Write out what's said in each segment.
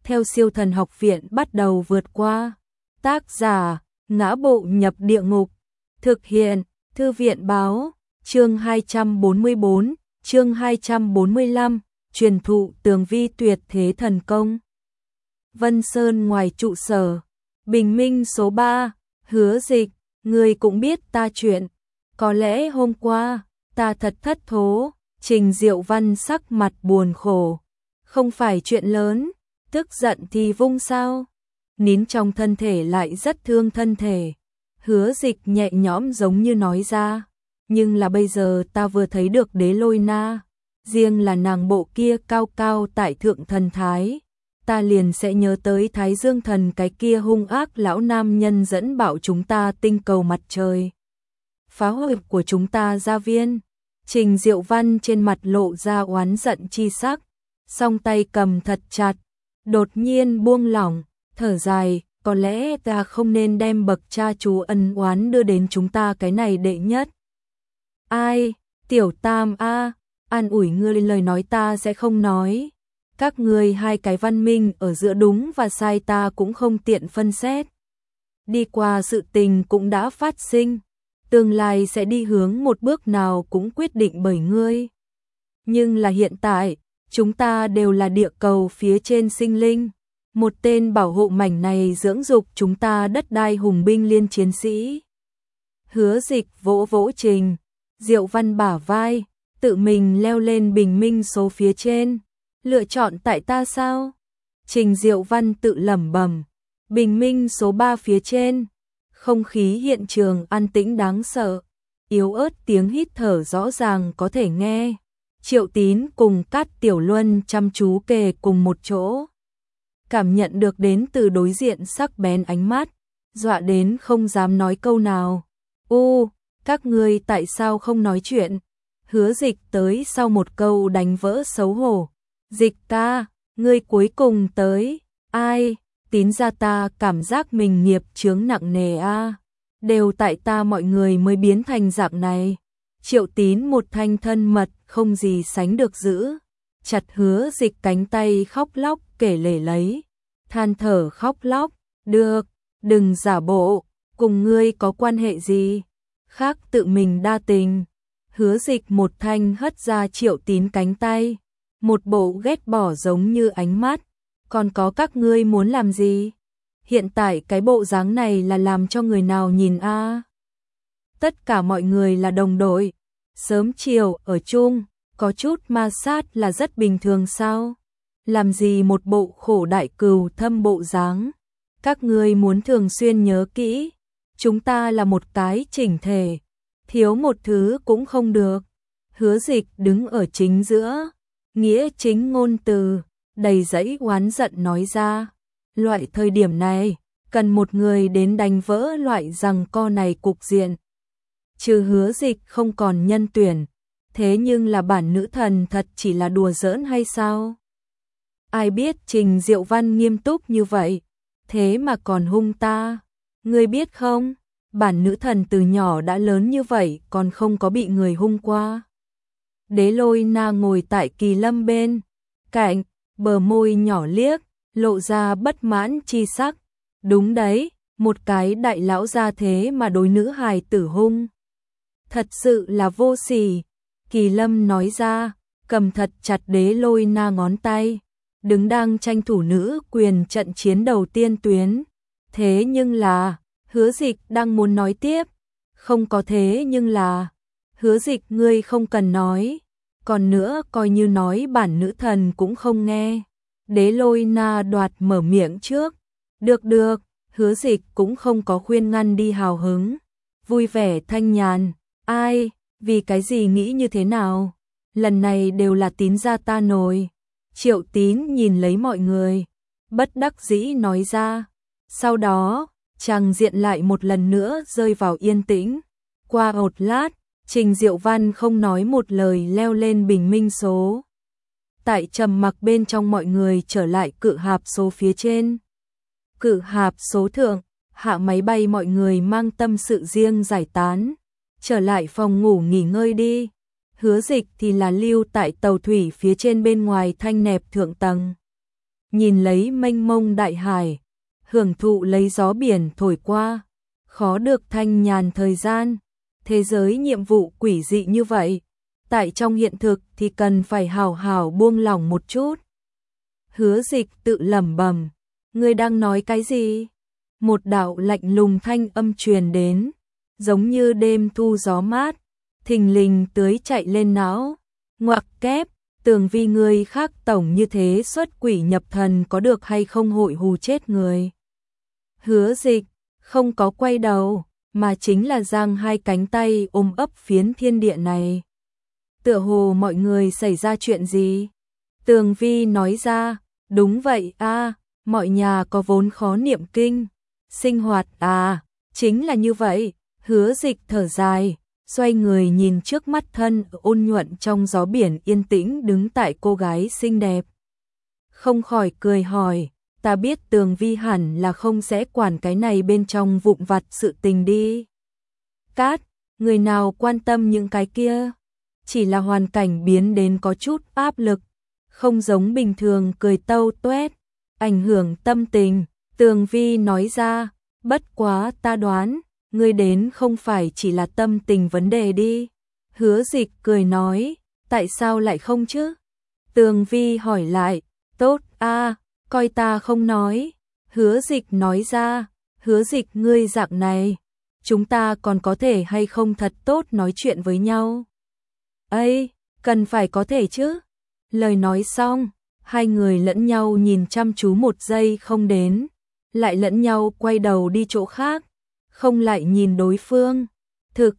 theo siêu thần học viện bắt đầu vượt qua. Tác giả, Ngã Bộ Nhập Địa Ngục. Thực hiện, Thư viện báo, chương 244, chương 245, truyền thụ tường vi tuyệt thế thần công. Vân Sơn ngoài trụ sở, bình minh số 3, Hứa Dịch, người cũng biết ta chuyện. Có lẽ hôm qua, ta thật thất thố. Trình Diệu Văn sắc mặt buồn khổ. Không phải chuyện lớn, tức giận thì vung sao. Nín trong thân thể lại rất thương thân thể. Hứa Dịch nhẹ nhõm giống như nói ra. Nhưng là bây giờ ta vừa thấy được Đế Lôi Na. Riêng là nàng bộ kia cao cao tại thượng thần thái. Ta liền sẽ nhớ tới Thái Dương Thần, cái kia hung ác lão nam nhân dẫn bảo chúng ta tinh cầu mặt trời. Phá hủy của chúng ta gia viên. Trình Diệu Văn trên mặt lộ ra oán giận chi sắc, song tay cầm thật chặt, đột nhiên buông lỏng, thở dài, có lẽ ta không nên đem bậc cha chú ân oán đưa đến chúng ta cái này đệ nhất. Ai, Tiểu Tam a, an ủi ngươi, lời nói ta sẽ không nói. Các ngươi hai cái văn minh ở giữa đúng và sai ta cũng không tiện phân xét. Đi qua sự tình cũng đã phát sinh. Tương lai sẽ đi hướng một bước nào cũng quyết định bởi ngươi. Nhưng là hiện tại, chúng ta đều là địa cầu phía trên sinh linh. Một tên bảo hộ mảnh này dưỡng dục chúng ta đất đai hùng binh liên chiến sĩ. Hứa Dịch vỗ vỗ Trình Diệu Văn bả vai, tự mình leo lên bình minh số phía trên. Lựa chọn tại ta sao? Trình Diệu Văn tự lẩm bẩm. Bình minh số 3 phía trên. Không khí hiện trường an tĩnh đáng sợ, yếu ớt tiếng hít thở rõ ràng có thể nghe. Triệu Tín cùng Cát Tiểu Luân chăm chú kề cùng một chỗ, cảm nhận được đến từ đối diện sắc bén ánh mắt, dọa đến không dám nói câu nào. Các ngươi tại sao không nói chuyện? Hứa Dịch tới sau một câu đánh vỡ xấu hổ. Dịch ca, ngươi cuối cùng tới. Ai? Tín ra, ta cảm giác mình nghiệp chướng nặng nề a. Đều tại ta mọi người mới biến thành dạng này. Triệu Tín một thanh thân mật không gì sánh được giữ chặt Hứa Dịch cánh tay, khóc lóc kể lể lấy, than thở khóc lóc. Được, đừng giả bộ, cùng ngươi có quan hệ gì khác, tự mình đa tình. Hứa Dịch một thanh hất ra Triệu Tín cánh tay, một bộ ghét bỏ giống như ánh mắt. Còn có các ngươi muốn làm gì? Hiện tại cái bộ dáng này là làm cho người nào nhìn a? Tất cả mọi người là đồng đội, sớm chiều ở chung, có chút ma sát là rất bình thường sao? Làm gì một bộ khổ đại cừu thâm bộ dáng? Các ngươi muốn thường xuyên nhớ kỹ, chúng ta là một cái chỉnh thể, thiếu một thứ cũng không được. Hứa Dịch đứng ở chính giữa, nghĩa chính ngôn từ, đầy dẫy oán giận nói ra. Loại thời điểm này, cần một người đến đánh vỡ loại giằng co này cục diện. Trừ Hứa Dịch không còn nhân tuyển, thế nhưng là bản nữ thần thật chỉ là đùa giỡn hay sao? Ai biết Trình Diệu Văn nghiêm túc như vậy, thế mà còn hung ta. Ngươi biết không, bản nữ thần từ nhỏ đã lớn như vậy còn không có bị người hung qua. Đế Lôi Na ngồi tại Kỳ Lâm bên cạnh, bờ môi nhỏ liếc, lộ ra bất mãn chi sắc. Đúng đấy, một cái đại lão gia thế mà đối nữ hài tử hung. Thật sự là vô sỉ. Kỳ Lâm nói ra, cầm thật chặt Đế Lôi Na ngón tay, đứng đang tranh thủ nữ quyền trận chiến đầu tiên tuyến. Thế nhưng là, Hứa Dịch đang muốn nói tiếp. Không có thế nhưng là, Hứa Dịch ngươi không cần nói. Còn nữa coi như nói bản nữ thần cũng không nghe. Đế Lôi Na đoạt mở miệng trước. Được, Hứa Dịch cũng không có khuyên ngăn đi, hào hứng, vui vẻ thanh nhàn. Ai, vì cái gì nghĩ như thế nào? Lần này đều là Tín gia ta nổi. Triệu Tín nhìn lấy mọi người, bất đắc dĩ nói ra. Sau đó, chàng diện lại một lần nữa rơi vào yên tĩnh. Qua một lát, Trình Diệu Văn không nói một lời leo lên bình minh số. Tại trầm mặc bên trong, mọi người trở lại cự hạp số phía trên. Cự hạp số thượng, hạ máy bay mọi người mang tâm sự riêng giải tán, trở lại phòng ngủ nghỉ ngơi đi. Hứa Dịch thì là lưu tại tàu thủy phía trên bên ngoài thanh nẹp thượng tầng. nhìn lấy mênh mông đại hải, hưởng thụ lấy gió biển thổi qua, khó được thanh nhàn thời gian. Thế giới nhiệm vụ quỷ dị như vậy, tại trong hiện thực thì cần phải hào hào buông lỏng một chút. Hứa Dịch tự lẩm bẩm, ngươi đang nói cái gì? Một đạo lạnh lùng thanh âm truyền đến, giống như đêm thu gió mát, thình lình tưới chạy lên não. Ngoặc kép, Tường Vi ngươi khác tổng như thế xuất quỷ nhập thần có được hay không hội hù chết người. Hứa Dịch không có quay đầu, mà chính là giang hai cánh tay ôm ấp phiến thiên địa này. Tựa hồ mọi người xảy ra chuyện gì? Tường Vi nói ra, đúng vậy a, mọi nhà có vốn khó niệm kinh, sinh hoạt chính là như vậy. Hứa Dịch thở dài, xoay người nhìn trước mắt thân ôn nhuận trong gió biển yên tĩnh đứng tại cô gái xinh đẹp. Không khỏi cười hỏi, ta biết Tường Vi hẳn là không sẽ quản cái này bên trong vụn vặt sự tình đi. Cát, người nào quan tâm những cái kia, chỉ là hoàn cảnh biến đến có chút áp lực, không giống bình thường cười tâu tuét, ảnh hưởng tâm tình. Tường Vi nói ra, bất quá ta đoán, ngươi đến không phải chỉ là tâm tình vấn đề đi. Hứa Dịch cười nói, tại sao lại không chứ? Tường Vi hỏi lại, tốt coi ta không nói. Hứa Dịch nói ra, Hứa Dịch ngươi dạng này, chúng ta còn có thể hay không thật tốt nói chuyện với nhau? Ây, cần phải có thể chứ. Lời nói xong, hai người lẫn nhau nhìn chăm chú một giây không đến, lại lẫn nhau quay đầu đi chỗ khác, không lại nhìn đối phương. Thực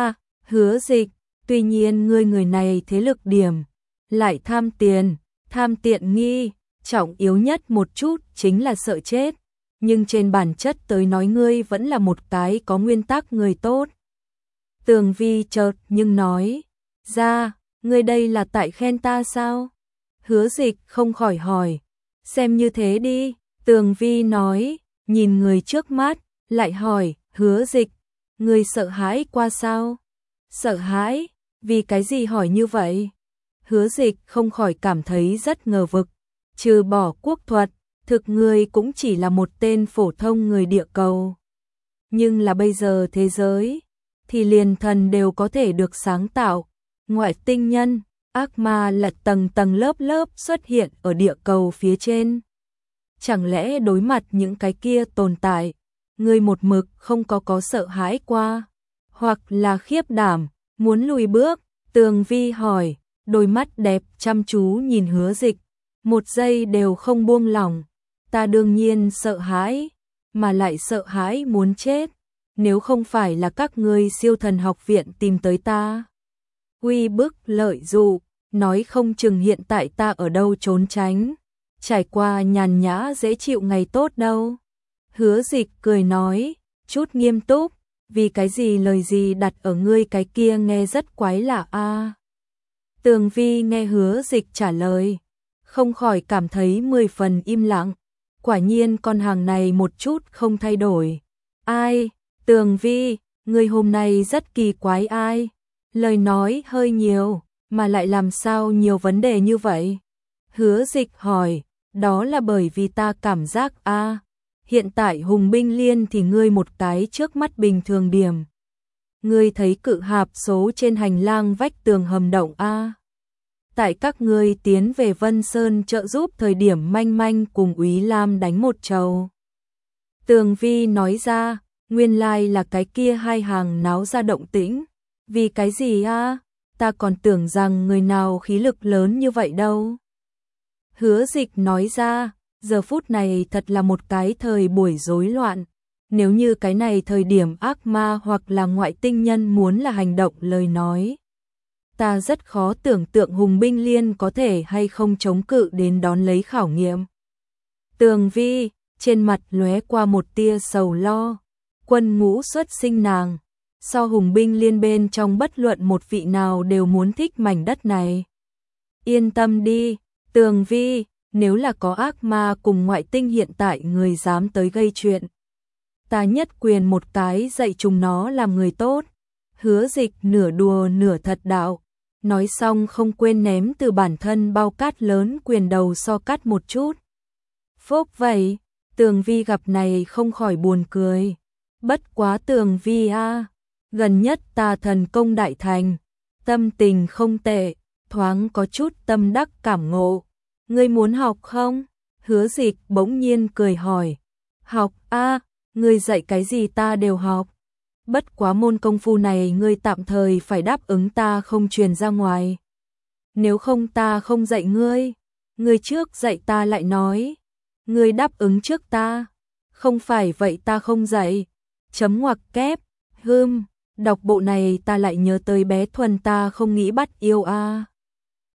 Hứa Dịch, tuy nhiên ngươi người này thế lực điểm, lại tham tiền, tham tiện nghi, trọng yếu nhất một chút chính là sợ chết, nhưng trên bản chất tới nói ngươi vẫn là một cái có nguyên tắc người tốt. Tường Vi chợt nhưng nói ra, ngươi đây là tại khen ta sao? Hứa Dịch không khỏi hỏi, xem như thế đi. Tường Vi nói, nhìn người trước mắt, lại hỏi, Hứa Dịch, ngươi sợ hãi qua sao? Sợ hãi? Vì cái gì hỏi như vậy? Hứa Dịch không khỏi cảm thấy rất ngờ vực, trừ bỏ quốc thuật, thực ngươi cũng chỉ là một tên phổ thông người địa cầu. Nhưng là bây giờ thế giới, thì liền thần đều có thể được sáng tạo, ngoại tinh nhân, ác ma là tầng tầng lớp lớp xuất hiện ở địa cầu phía trên. Chẳng lẽ đối mặt những cái kia tồn tại, ngươi một mực không có sợ hãi qua, hoặc là khiếp đảm, muốn lùi bước? Tường Vi hỏi, đôi mắt đẹp chăm chú nhìn Hứa Dịch, một giây đều không buông lỏng. Ta đương nhiên sợ hãi, mà lại sợ hãi muốn chết, nếu không phải là các ngươi siêu thần học viện tìm tới ta, uy bức lợi dụ, nói không chừng hiện tại ta ở đâu trốn tránh, trải qua nhàn nhã dễ chịu ngày tốt đâu. Hứa Dịch cười nói, chút nghiêm túc, vì cái gì lời gì đặt ở ngươi cái kia nghe rất quái lạ Tường Vi nghe Hứa Dịch trả lời, không khỏi cảm thấy 10 phần im lặng, quả nhiên con hàng này một chút không thay đổi. Ai? Tường Vi, ngươi hôm nay rất kỳ quái lời nói hơi nhiều, mà lại làm sao nhiều vấn đề như vậy? Hứa Dịch hỏi, đó là bởi vì ta cảm giác hiện tại Hùng Binh Liên thì ngươi một cái trước mắt bình thường điểm. Ngươi thấy cự hạp số trên hành lang vách tường hầm động tại các ngươi tiến về Vân Sơn trợ giúp thời điểm Manh Manh cùng Úy Lam đánh một trầu. Tường Vi nói ra, nguyên lai là cái kia hai hàng náo ra động tĩnh. Vì cái gì ta còn tưởng rằng người nào khí lực lớn như vậy đâu. Hứa Dịch nói ra, giờ phút này thật là một cái thời buổi rối loạn. Nếu như cái này thời điểm ác ma hoặc là ngoại tinh nhân muốn là hành động lời nói, ta rất khó tưởng tượng Hùng Binh Liên có thể hay không chống cự đến đón lấy khảo nghiệm. Tường Vi, trên mặt lóe qua một tia sầu lo, quân ngũ xuất sinh nàng, so Hùng Binh Liên bên trong bất luận một vị nào đều muốn thích mảnh đất này. Yên tâm đi, Tường Vi, nếu là có ác ma cùng ngoại tinh hiện tại người dám tới gây chuyện, ta nhất quyền một cái dạy chúng nó làm người tốt. Hứa Dịch nửa đùa nửa thật đạo, nói xong không quên ném từ bản thân bao cát lớn quyền đầu so cát một chút. Phúc vậy, Tường Vi gặp này không khỏi buồn cười. Bất quá Tường Vi a, gần nhất ta thần công đại thành, tâm tình không tệ, thoáng có chút tâm đắc cảm ngộ. Ngươi muốn học không? Hứa Dịch bỗng nhiên cười hỏi. Học a, ngươi dạy cái gì ta đều học. Bất quá môn công phu này ngươi tạm thời phải đáp ứng ta không truyền ra ngoài. Nếu không ta không dạy ngươi. Ngươi trước dạy ta lại nói. Ngươi đáp ứng trước ta. Không phải vậy ta không dạy. Chấm ngoặc kép. Đọc bộ này ta lại nhớ tới bé Thuần ta không nghĩ bắt yêu a.